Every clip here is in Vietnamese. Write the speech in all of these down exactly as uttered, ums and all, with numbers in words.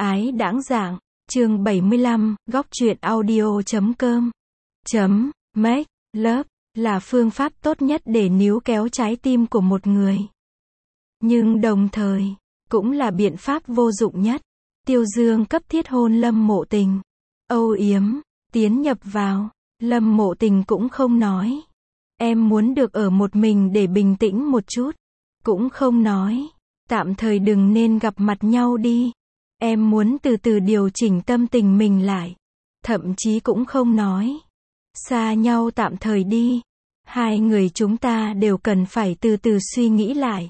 ái đãng dạng, chương bảy mươi lăm, góc truyện audio chấm com. Chấm, make, love, là phương pháp tốt nhất để níu kéo trái tim của một người. Nhưng đồng thời, cũng là biện pháp vô dụng nhất. Tiêu Dương cấp thiết hôn Lâm Mộ Tình. Âu yếm, tiến nhập vào, Lâm Mộ Tình cũng không nói. Em muốn được ở một mình để bình tĩnh một chút. Cũng không nói. Tạm thời đừng nên gặp mặt nhau đi. Em muốn từ từ điều chỉnh tâm tình mình lại. Thậm chí cũng không nói. Xa nhau tạm thời đi. Hai người chúng ta đều cần phải từ từ suy nghĩ lại.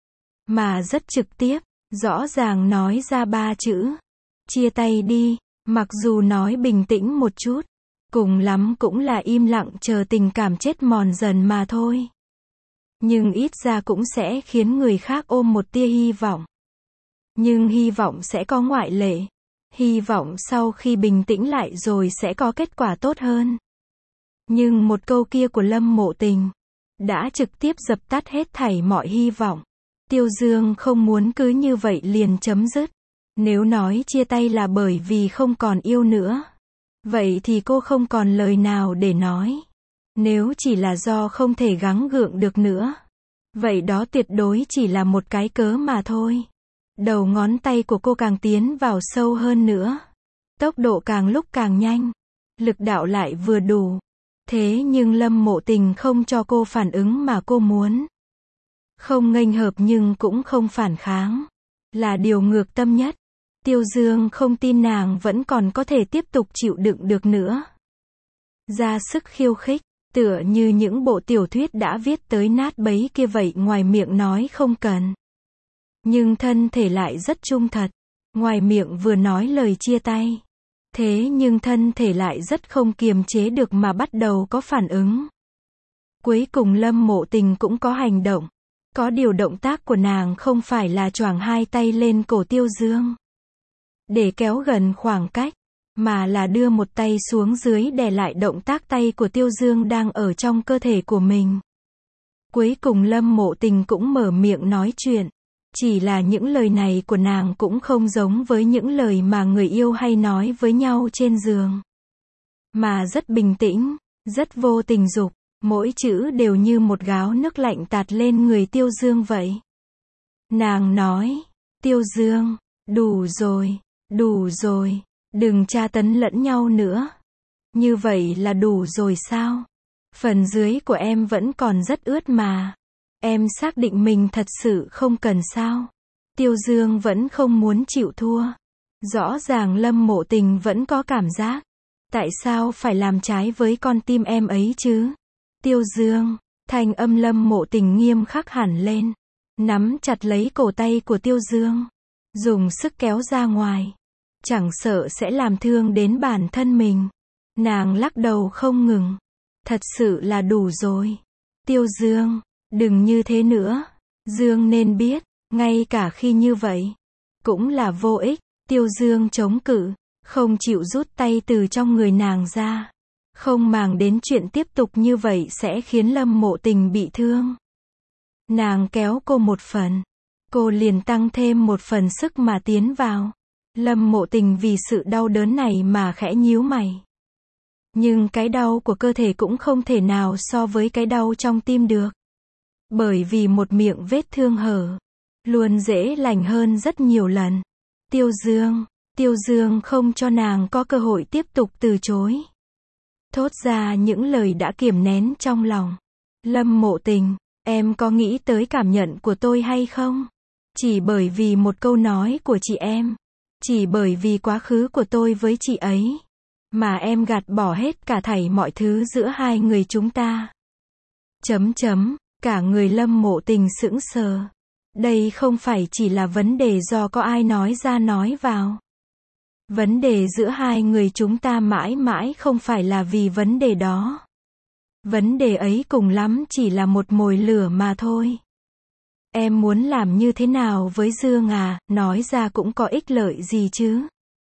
Mà rất trực tiếp, rõ ràng nói ra ba chữ. Chia tay đi, mặc dù nói bình tĩnh một chút. Cùng lắm cũng là im lặng chờ tình cảm chết mòn dần mà thôi. Nhưng ít ra cũng sẽ khiến người khác ôm một tia hy vọng. Nhưng hy vọng sẽ có ngoại lệ. Hy vọng sau khi bình tĩnh lại rồi sẽ có kết quả tốt hơn. Nhưng một câu kia của Lâm Mộ Tình đã trực tiếp dập tắt hết thảy mọi hy vọng. Tiêu Dương không muốn cứ như vậy liền chấm dứt. Nếu nói chia tay là bởi vì không còn yêu nữa, vậy thì cô không còn lời nào để nói. Nếu chỉ là do không thể gắng gượng được nữa, vậy đó tuyệt đối chỉ là một cái cớ mà thôi. Đầu ngón tay của cô càng tiến vào sâu hơn nữa. Tốc độ càng lúc càng nhanh. Lực đạo lại vừa đủ. Thế nhưng Lâm Mộ Tình không cho cô phản ứng mà cô muốn. Không nghênh hợp nhưng cũng không phản kháng. Là điều ngược tâm nhất. Tiêu Dương không tin nàng vẫn còn có thể tiếp tục chịu đựng được nữa. Ra sức khiêu khích, tựa như những bộ tiểu thuyết đã viết tới nát bấy kia vậy, ngoài miệng nói không cần. Nhưng thân thể lại rất trung thật. Ngoài miệng vừa nói lời chia tay. Thế nhưng thân thể lại rất không kiềm chế được mà bắt đầu có phản ứng. Cuối cùng Lâm Mộ Tình cũng có hành động. Có điều động tác của nàng không phải là choàng hai tay lên cổ Tiêu Dương để kéo gần khoảng cách, mà là đưa một tay xuống dưới đè lại động tác tay của Tiêu Dương đang ở trong cơ thể của mình. Cuối cùng Lâm Mộ Tình cũng mở miệng nói chuyện. Chỉ là những lời này của nàng cũng không giống với những lời mà người yêu hay nói với nhau trên giường. Mà rất bình tĩnh, rất vô tình dục, mỗi chữ đều như một gáo nước lạnh tạt lên người Tiêu Dương vậy. Nàng nói, Tiêu Dương, đủ rồi, đủ rồi, đừng tra tấn lẫn nhau nữa. Như vậy là đủ rồi sao? Phần dưới của em vẫn còn rất ướt mà. Em xác định mình thật sự không cần sao? Tiêu Dương vẫn không muốn chịu thua. Rõ ràng Lâm Mộ Tình vẫn có cảm giác. Tại sao phải làm trái với con tim em ấy chứ? Tiêu Dương, thanh âm Lâm Mộ Tình nghiêm khắc hẳn lên. Nắm chặt lấy cổ tay của Tiêu Dương. Dùng sức kéo ra ngoài. Chẳng sợ sẽ làm thương đến bản thân mình. Nàng lắc đầu không ngừng. Thật sự là đủ rồi. Tiêu Dương, đừng như thế nữa. Dương nên biết, ngay cả khi như vậy, cũng là vô ích. Tiêu Dương chống cự, không chịu rút tay từ trong người nàng ra. Không màng đến chuyện tiếp tục như vậy sẽ khiến Lâm Mộ Tình bị thương. Nàng kéo cô một phần. Cô liền tăng thêm một phần sức mà tiến vào. Lâm Mộ Tình vì sự đau đớn này mà khẽ nhíu mày. Nhưng cái đau của cơ thể cũng không thể nào so với cái đau trong tim được. Bởi vì một miệng vết thương hở luôn dễ lành hơn rất nhiều lần. Tiêu Dương, Tiêu Dương không cho nàng có cơ hội tiếp tục từ chối. Thốt ra những lời đã kiềm nén trong lòng. Lâm Mộ Tình, em có nghĩ tới cảm nhận của tôi hay không? Chỉ bởi vì một câu nói của chị em, chỉ bởi vì quá khứ của tôi với chị ấy, mà em gạt bỏ hết cả thảy mọi thứ giữa hai người chúng ta. Chấm chấm, cả người Lâm Mộ Tình sững sờ. Đây không phải chỉ là vấn đề do có ai nói ra nói vào. Vấn đề giữa hai người chúng ta mãi mãi không phải là vì vấn đề đó. Vấn đề ấy cùng lắm chỉ là một mồi lửa mà thôi. Em muốn làm như thế nào với Dương à, nói ra cũng có ích lợi gì chứ.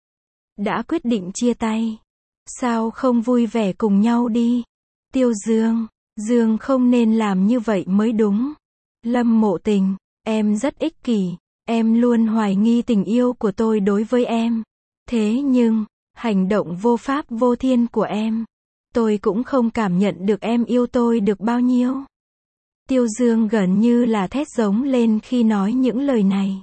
Đã quyết định chia tay, sao không vui vẻ cùng nhau đi? Tiêu Dương, Dương không nên làm như vậy mới đúng. Lâm Mộ Tình, em rất ích kỷ, Em luôn hoài nghi tình yêu của tôi đối với em. Thế nhưng, hành động vô pháp vô thiên của em, tôi cũng không cảm nhận được em yêu tôi được bao nhiêu. Tiêu Dương gần như là thét giống lên khi nói những lời này.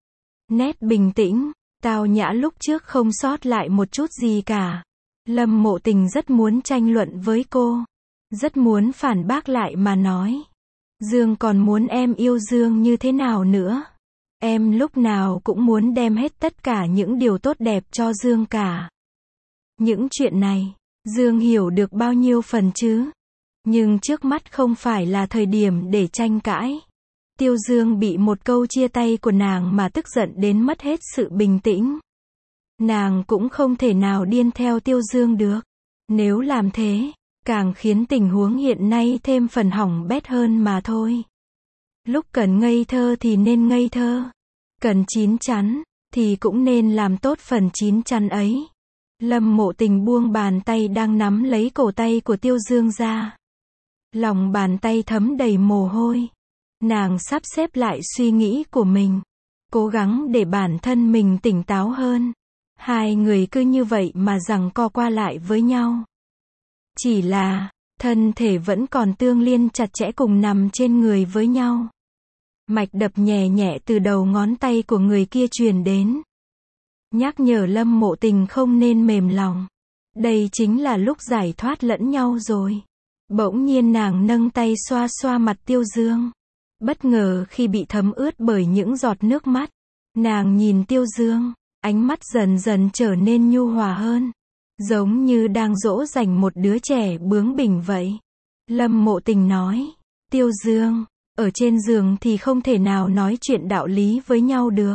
Nét bình tĩnh, tao nhã lúc trước không sót lại một chút gì cả. Lâm Mộ Tình rất muốn tranh luận với cô, rất muốn phản bác lại mà nói. Dương còn muốn em yêu Dương như thế nào nữa? Em lúc nào cũng muốn đem hết tất cả những điều tốt đẹp cho Dương cả. Những chuyện này, Dương hiểu được bao nhiêu phần chứ? Nhưng trước mắt không phải là thời điểm để tranh cãi. Tiêu Dương bị một câu chia tay của nàng mà tức giận đến mất hết sự bình tĩnh. Nàng cũng không thể nào điên theo Tiêu Dương được. Nếu làm thế, càng khiến tình huống hiện nay thêm phần hỏng bét hơn mà thôi. Lúc cần ngây thơ thì nên ngây thơ. Cần chín chắn, thì cũng nên làm tốt phần chín chắn ấy. Lâm Mộ Tình buông bàn tay đang nắm lấy cổ tay của Tiêu Dương ra. Lòng bàn tay thấm đầy mồ hôi. Nàng sắp xếp lại suy nghĩ của mình. Cố gắng để bản thân mình tỉnh táo hơn. Hai người cứ như vậy mà giằng co qua lại với nhau. Chỉ là, thân thể vẫn còn tương liên chặt chẽ cùng nằm trên người với nhau. Mạch đập nhẹ nhẹ từ đầu ngón tay của người kia truyền đến. Nhắc nhở Lâm Mộ Tình không nên mềm lòng. Đây chính là lúc giải thoát lẫn nhau rồi. Bỗng nhiên nàng nâng tay xoa xoa mặt Tiêu Dương. Bất ngờ khi bị thấm ướt bởi những giọt nước mắt. Nàng nhìn Tiêu Dương, ánh mắt dần dần trở nên nhu hòa hơn. Giống như đang dỗ dành một đứa trẻ bướng bỉnh vậy. Lâm Mộ Tình nói, Tiêu Dương, ở trên giường thì không thể nào nói chuyện đạo lý với nhau được.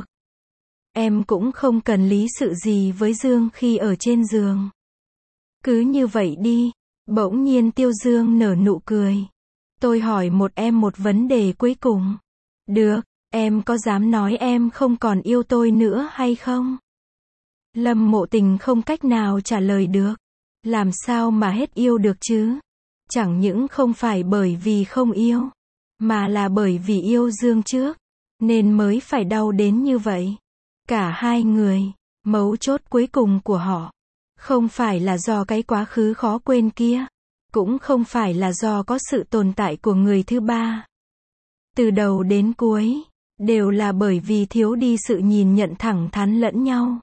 Em cũng không cần lý sự gì với Dương khi ở trên giường. Cứ như vậy đi. Bỗng nhiên Tiêu Dương nở nụ cười. Tôi hỏi một em một vấn đề cuối cùng. Được, em có dám nói em không còn yêu tôi nữa hay không? Lâm Mộ Tình không cách nào trả lời được. Làm sao mà hết yêu được chứ? Chẳng những không phải bởi vì không yêu, mà là bởi vì yêu Dương trước, nên mới phải đau đến như vậy. Cả hai người, mấu chốt cuối cùng của họ, không phải là do cái quá khứ khó quên kia, cũng không phải là do có sự tồn tại của người thứ ba. Từ đầu đến cuối, đều là bởi vì thiếu đi sự nhìn nhận thẳng thắn lẫn nhau.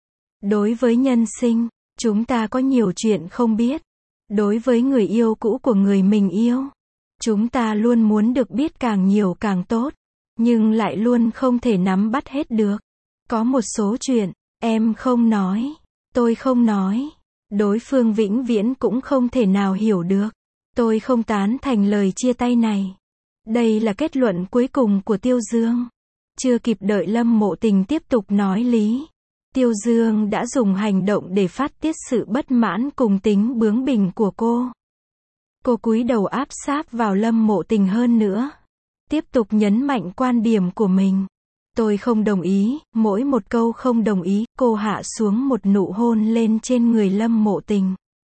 Đối với nhân sinh, chúng ta có nhiều chuyện không biết. Đối với người yêu cũ của người mình yêu, chúng ta luôn muốn được biết càng nhiều càng tốt, nhưng lại luôn không thể nắm bắt hết được. Có một số chuyện, em không nói, tôi không nói, đối phương vĩnh viễn cũng không thể nào hiểu được. Tôi không tán thành lời chia tay này. Đây là kết luận cuối cùng của Tiêu Dương. Chưa kịp đợi Lâm Mộ Tình tiếp tục nói lý, Tiêu Dương đã dùng hành động để phát tiết sự bất mãn cùng tính bướng bỉnh của cô. Cô cúi đầu áp sát vào Lâm Mộ Tình hơn nữa. Tiếp tục nhấn mạnh quan điểm của mình. Tôi không đồng ý, mỗi một câu không đồng ý, cô hạ xuống một nụ hôn lên trên người Lâm Mộ Tình.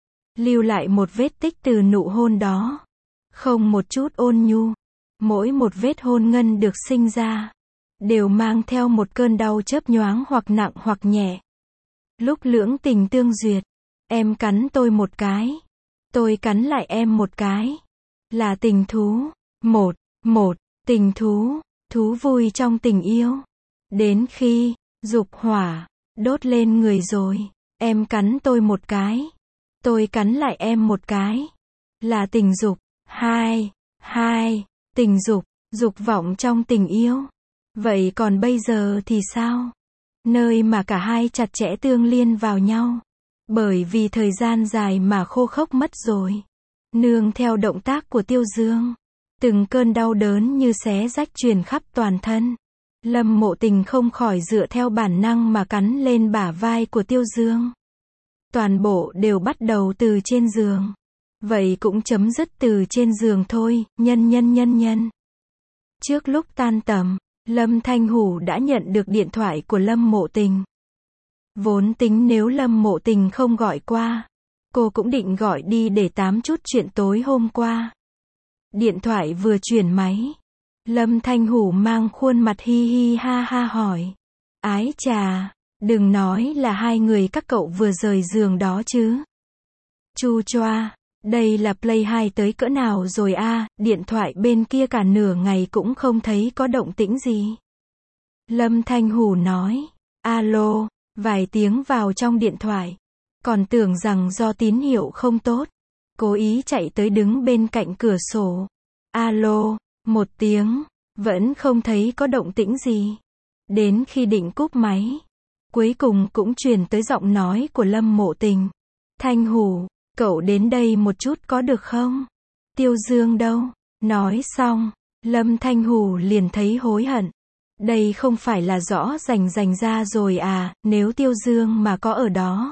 Lưu lại một vết tích từ nụ hôn đó. Không một chút ôn nhu. Mỗi một vết hôn ngân được sinh ra, đều mang theo một cơn đau chớp nhoáng hoặc nặng hoặc nhẹ. Lúc lưỡng tình tương duyệt, em cắn tôi một cái. Tôi cắn lại em một cái. Là tình thú. Một, một, tình thú. Thú vui trong tình yêu. Đến khi, dục hỏa, đốt lên người rồi, em cắn tôi một cái. Tôi cắn lại em một cái. Là tình dục. Hai, hai, tình dục, dục vọng trong tình yêu. Vậy còn bây giờ thì sao? Nơi mà cả hai chặt chẽ tương liên vào nhau. Bởi vì thời gian dài mà khô khốc mất rồi. Nương theo động tác của Tiêu Dương, từng cơn đau đớn như xé rách truyền khắp toàn thân. Lâm Mộ Tình không khỏi dựa theo bản năng mà cắn lên bả vai của Tiêu Dương. Toàn bộ đều bắt đầu từ trên giường. Vậy cũng chấm dứt từ trên giường thôi, nhân nhân nhân nhân. Trước lúc tan tầm, Lâm Thanh Hủ đã nhận được điện thoại của Lâm Mộ Tình. Vốn tính nếu Lâm Mộ Tình không gọi qua, cô cũng định gọi đi để tám chút chuyện tối hôm qua. Điện thoại vừa chuyển máy, Lâm Thanh Hủ mang khuôn mặt hi hi ha ha hỏi. Ái chà, đừng nói là hai người các cậu vừa rời giường đó chứ. Chu choa, đây là Play hai tới cỡ nào rồi a, điện thoại bên kia cả nửa ngày cũng không thấy có động tĩnh gì. Lâm Thanh Hủ nói. Alo, vài tiếng vào trong điện thoại. Còn tưởng rằng do tín hiệu không tốt. Cố ý chạy tới đứng bên cạnh cửa sổ. Alo, một tiếng, vẫn không thấy có động tĩnh gì. Đến khi định cúp máy, cuối cùng cũng truyền tới giọng nói của Lâm Mộ Tình. Thanh Hủ, cậu đến đây một chút có được không? Tiêu Dương đâu? Nói xong, Lâm Thanh Hủ liền thấy hối hận. Đây không phải là rõ rành rành ra rồi à, nếu Tiêu Dương mà có ở đó.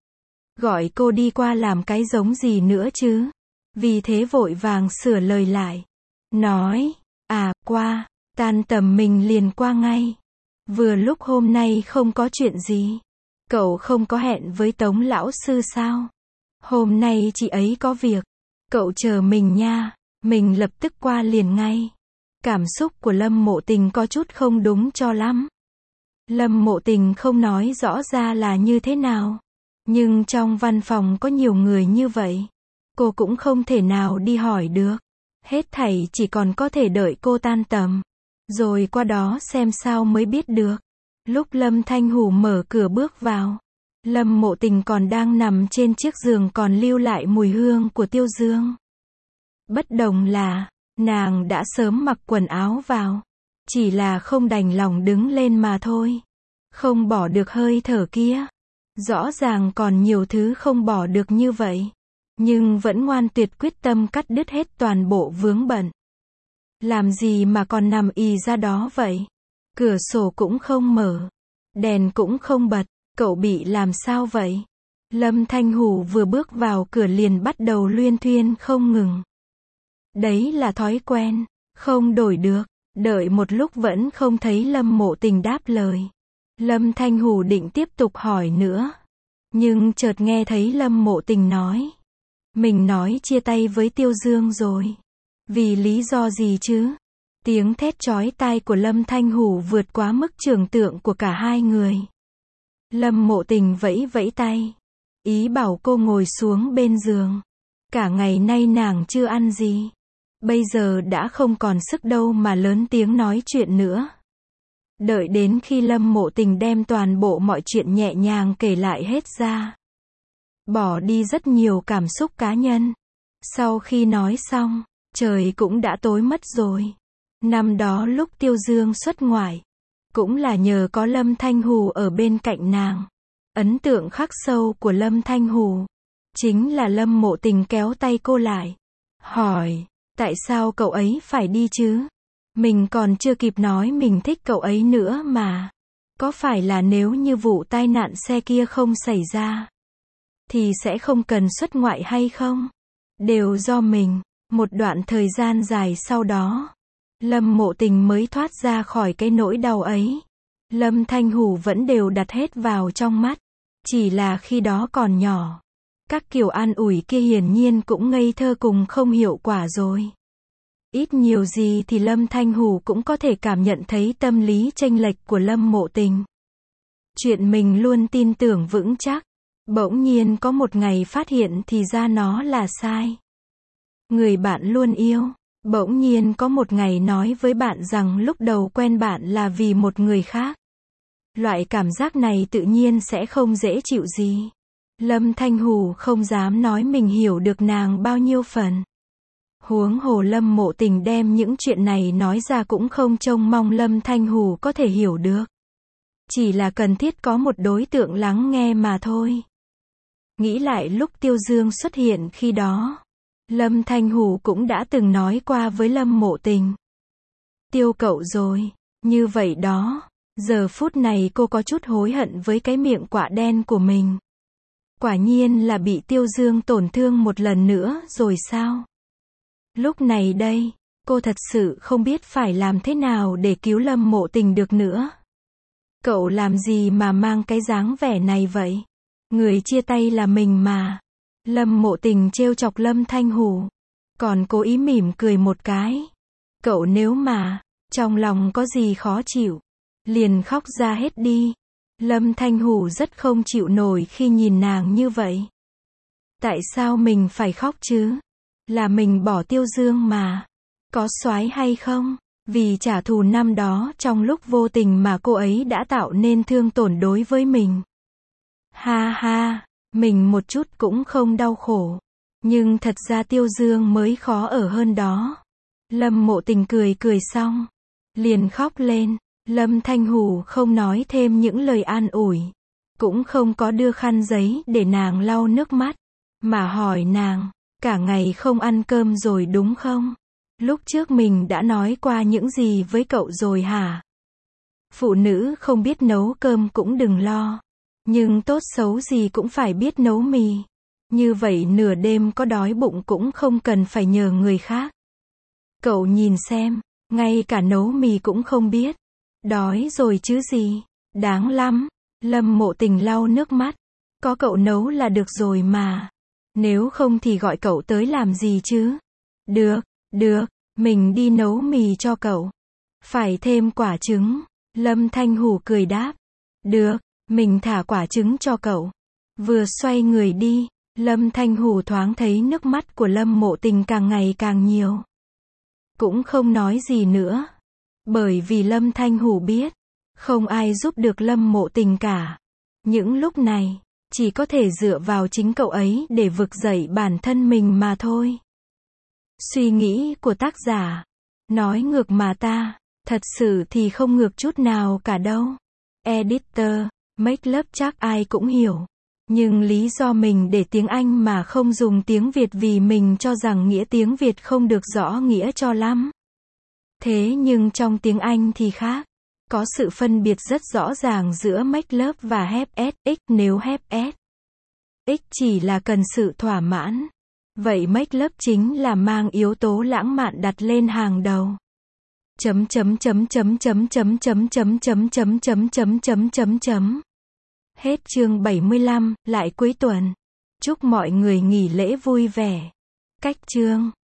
Gọi cô đi qua làm cái giống gì nữa chứ? Vì thế vội vàng sửa lời lại. Nói, à, qua, tan tầm mình liền qua ngay. Vừa lúc hôm nay không có chuyện gì. Cậu không có hẹn với Tống lão sư sao? Hôm nay chị ấy có việc. Cậu chờ mình nha, mình lập tức qua liền ngay. Cảm xúc của Lâm Mộ Tình có chút không đúng cho lắm. Lâm Mộ Tình không nói rõ ra là như thế nào. Nhưng trong văn phòng có nhiều người như vậy. Cô cũng không thể nào đi hỏi được. Hết thảy chỉ còn có thể đợi cô tan tầm. Rồi qua đó xem sao mới biết được. Lúc Lâm Thanh Hủ mở cửa bước vào. Lâm Mộ Tình còn đang nằm trên chiếc giường còn lưu lại mùi hương của Tiêu Dương. Bất đồng là, nàng đã sớm mặc quần áo vào. Chỉ là không đành lòng đứng lên mà thôi. Không bỏ được hơi thở kia. Rõ ràng còn nhiều thứ không bỏ được như vậy. Nhưng vẫn ngoan tuyệt quyết tâm cắt đứt hết toàn bộ vướng bận. Làm gì mà còn nằm ì ra đó vậy? Cửa sổ cũng không mở. Đèn cũng không bật. Cậu bị làm sao vậy? Lâm Thanh Hủ vừa bước vào cửa liền bắt đầu luyên thuyên không ngừng. Đấy là thói quen. Không đổi được. Đợi một lúc vẫn không thấy Lâm Mộ Tình đáp lời. Lâm Thanh Hủ định tiếp tục hỏi nữa. Nhưng chợt nghe thấy Lâm Mộ Tình nói. Mình nói chia tay với Tiêu Dương rồi. Vì lý do gì chứ? Tiếng thét chói tai của Lâm Thanh Hủ vượt quá mức tưởng tượng của cả hai người. Lâm Mộ Tình vẫy vẫy tay. Ý bảo cô ngồi xuống bên giường. Cả ngày nay nàng chưa ăn gì. Bây giờ đã không còn sức đâu mà lớn tiếng nói chuyện nữa. Đợi đến khi Lâm Mộ Tình đem toàn bộ mọi chuyện nhẹ nhàng kể lại hết ra. Bỏ đi rất nhiều cảm xúc cá nhân. Sau khi nói xong, trời cũng đã tối mất rồi. Năm đó lúc Tiêu Dương xuất ngoại, cũng là nhờ có Lâm Thanh Hủ ở bên cạnh nàng. Ấn tượng khắc sâu của Lâm Thanh Hủ chính là Lâm Mộ Tình kéo tay cô lại. Hỏi, tại sao cậu ấy phải đi chứ? Mình còn chưa kịp nói mình thích cậu ấy nữa mà. Có phải là nếu như vụ tai nạn xe kia không xảy ra, thì sẽ không cần xuất ngoại hay không? Đều do mình. Một đoạn thời gian dài sau đó, Lâm Mộ Tình mới thoát ra khỏi cái nỗi đau ấy. Lâm Thanh Hủ vẫn đều đặt hết vào trong mắt. Chỉ là khi đó còn nhỏ. Các kiểu an ủi kia hiển nhiên cũng ngây thơ cùng không hiệu quả rồi. Ít nhiều gì thì Lâm Thanh Hủ cũng có thể cảm nhận thấy tâm lý chênh lệch của Lâm Mộ Tình. Chuyện mình luôn tin tưởng vững chắc. Bỗng nhiên có một ngày phát hiện thì ra nó là sai. Người bạn luôn yêu. Bỗng nhiên có một ngày nói với bạn rằng lúc đầu quen bạn là vì một người khác. Loại cảm giác này tự nhiên sẽ không dễ chịu gì. Lâm Thanh Hủ không dám nói mình hiểu được nàng bao nhiêu phần. Huống hồ Lâm Mộ Tình đem những chuyện này nói ra cũng không trông mong Lâm Thanh Hủ có thể hiểu được. Chỉ là cần thiết có một đối tượng lắng nghe mà thôi. Nghĩ lại lúc Tiêu Dương xuất hiện khi đó. Lâm Thanh Hủ cũng đã từng nói qua với Lâm Mộ Tình. Tiêu cậu rồi. Như vậy đó. Giờ phút này cô có chút hối hận với cái miệng quạ đen của mình. Quả nhiên là bị Tiêu Dương tổn thương một lần nữa rồi sao? Lúc này đây, cô thật sự không biết phải làm thế nào để cứu Lâm Mộ Tình được nữa. Cậu làm gì mà mang cái dáng vẻ này vậy? Người chia tay là mình mà. Lâm Mộ Tình trêu chọc Lâm Thanh Hủ. Còn cố ý mỉm cười một cái. Cậu nếu mà, trong lòng có gì khó chịu, liền khóc ra hết đi. Lâm Thanh Hủ rất không chịu nổi khi nhìn nàng như vậy. Tại sao mình phải khóc chứ? Là mình bỏ Tiêu Dương mà. Có soái hay không? Vì trả thù năm đó trong lúc vô tình mà cô ấy đã tạo nên thương tổn đối với mình. Ha ha, mình một chút cũng không đau khổ. Nhưng thật ra Tiêu Dương mới khó ở hơn đó. Lâm Mộ Tình cười cười xong, liền khóc lên. Lâm Thanh Hủ không nói thêm những lời an ủi, cũng không có đưa khăn giấy để nàng lau nước mắt, mà hỏi nàng, cả ngày không ăn cơm rồi đúng không? Lúc trước mình đã nói qua những gì với cậu rồi hả? Phụ nữ không biết nấu cơm cũng đừng lo, nhưng tốt xấu gì cũng phải biết nấu mì. Như vậy nửa đêm có đói bụng cũng không cần phải nhờ người khác. Cậu nhìn xem, ngay cả nấu mì cũng không biết. Đói rồi chứ gì, đáng lắm. Lâm Mộ Tình lau nước mắt. Có cậu nấu là được rồi mà. Nếu không thì gọi cậu tới làm gì chứ? Được, được, mình đi nấu mì cho cậu. Phải thêm quả trứng. Lâm Thanh Hủ cười đáp. Được, mình thả quả trứng cho cậu. Vừa xoay người đi, Lâm Thanh Hủ thoáng thấy nước mắt của Lâm Mộ Tình càng ngày càng nhiều. Cũng không nói gì nữa. Bởi vì Lâm Thanh Hủ biết, không ai giúp được Lâm Mộ Tình cả. Những lúc này, chỉ có thể dựa vào chính cậu ấy để vực dậy bản thân mình mà thôi. Suy nghĩ của tác giả. Nói ngược mà ta, thật sự thì không ngược chút nào cả đâu. Editor, make love chắc ai cũng hiểu. Nhưng lý do mình để tiếng Anh mà không dùng tiếng Việt vì mình cho rằng nghĩa tiếng Việt không được rõ nghĩa cho lắm. Thế nhưng trong tiếng Anh thì khác. Có sự phân biệt rất rõ ràng giữa make love và have sex. Nếu have sex chỉ là cần sự thỏa mãn, vậy make love chính là mang yếu tố lãng mạn đặt lên hàng đầu. Chấm chấm chấm chấm chấm chấm chấm chấm chấm chấm chấm chấm chấm chấm chấm. Hết chương bảy mươi lăm, lại cuối tuần. Chúc mọi người nghỉ lễ vui vẻ. Cách chương